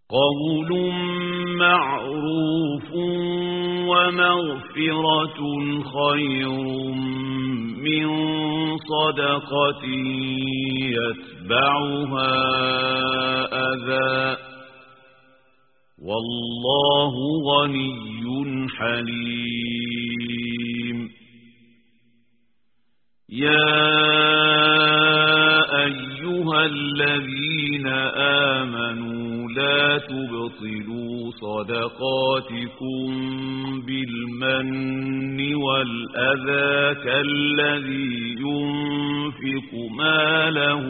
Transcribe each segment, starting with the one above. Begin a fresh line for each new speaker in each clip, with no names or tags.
قول معروف ومغفرة خير من صدقة يتبعها أذى والله غني حليم. يا أيها الذين آمنوا لا تبطلوا صدقاتكم بالمن والأذى كالذي ينفق ماله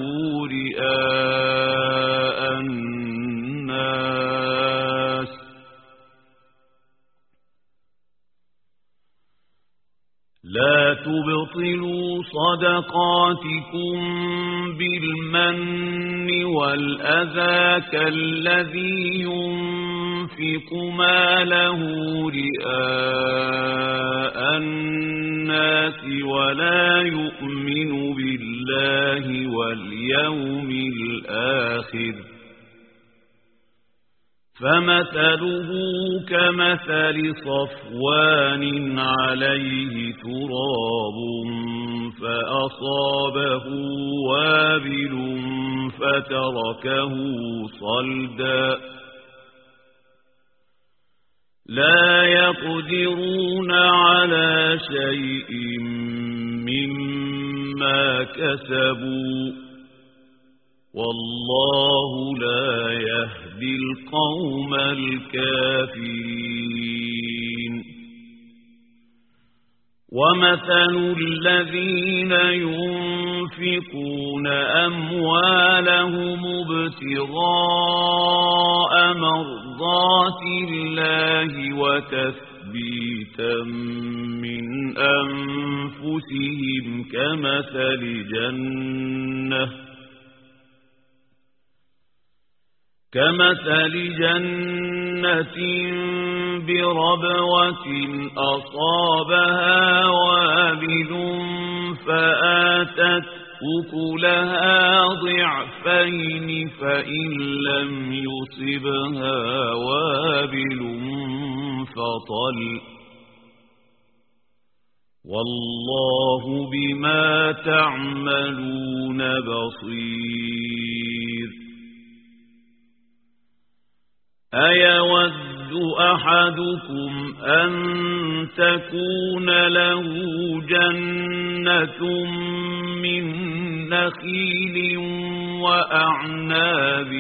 رئاء الناس لا تبطلوا صدقاتكم بالمن والأذى كالذي ينفق ماله رئاء الناس ولا يؤمن بالله واليوم الآخر فمثله كمثل صفوان عليه تراب فأصابه وابل فتركه صلدا لا يقدرون على شيء مما كسبوا والله لا يهدي القوم الكافرين. ومثل الذين ينفقون أموالهم ابتغاء مرضات الله وتثبيتا من أنفسهم كمثل جنة بربوة أصابها وابل فآتت أكلها ضعفين فإن لم يصبها وابل فطل والله بما تعملون بصير. أيود أحدكم أن تكون له جنة من نخيل وأعناب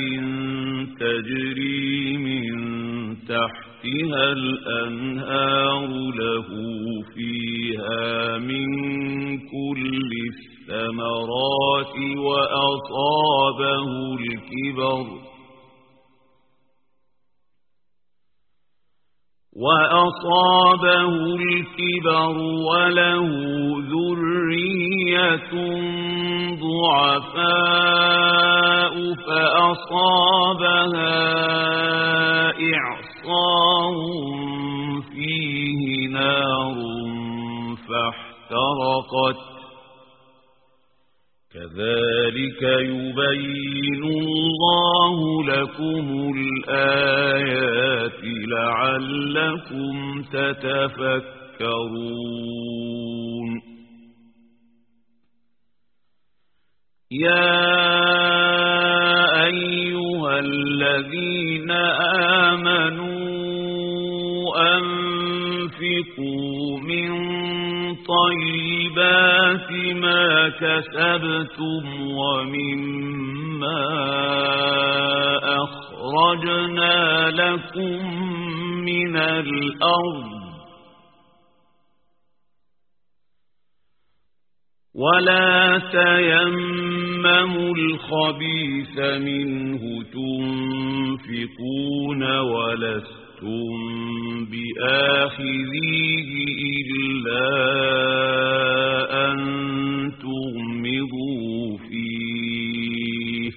تجري من تحتها الأنهار له فيها من كل الثمرات وأصابه الكبر وله ذرية ضعفاء فأصابها إعصار فيه نار فاحترقت كذلك يبين الله لكم الآيات لعلكم تتفكرون. يا أيها الذين آمنوا أنفقوا من طيبات ما كسبتم ومما أخرجنا لكم من الأرض ولا تيمموا الخبيث منه تنفقون ولستم بآخذيه إلا أن تغمضوا فيه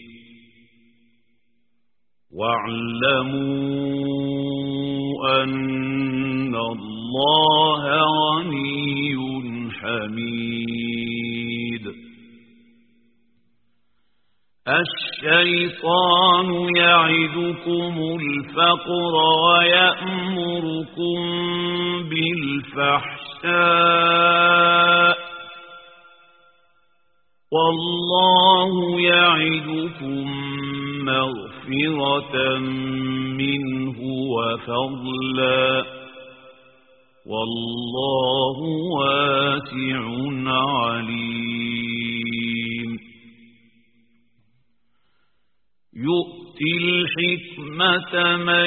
واعلموا أن الله غني حميد. الشيطان يعدكم الفقر ويأمركم بالفحشاء والله يعدكم مغفرة منه وفضلا والله واسع عليم يؤتي الحكمة من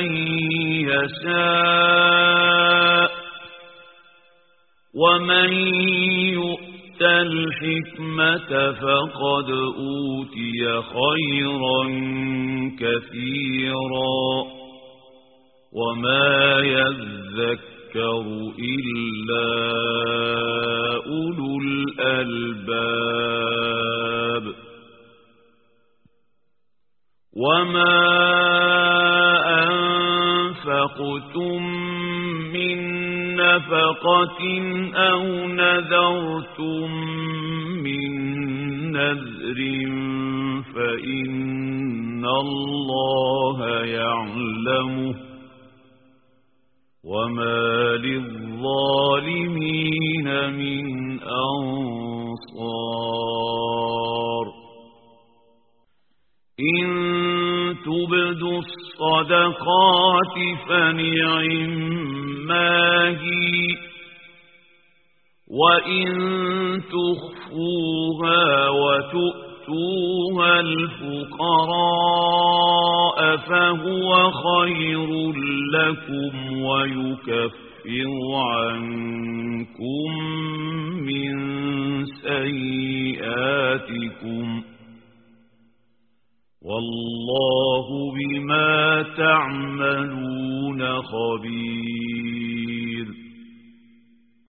يشاء ومن يؤت الحكمة فقد أوتي خيرا كثيرا وما يذكر إلا أولو الألباب وما أنفقتم من نفقة أو نذرتم من نذر فإن الله يعلمه وما للظالمين من أنصار إن تبدوا الصدقات فنعما هي وإن تخفوها وتؤتوها الفقراء فهو خير لكم ويكفر عنكم من سيئاتكم والله بما تعملون خبير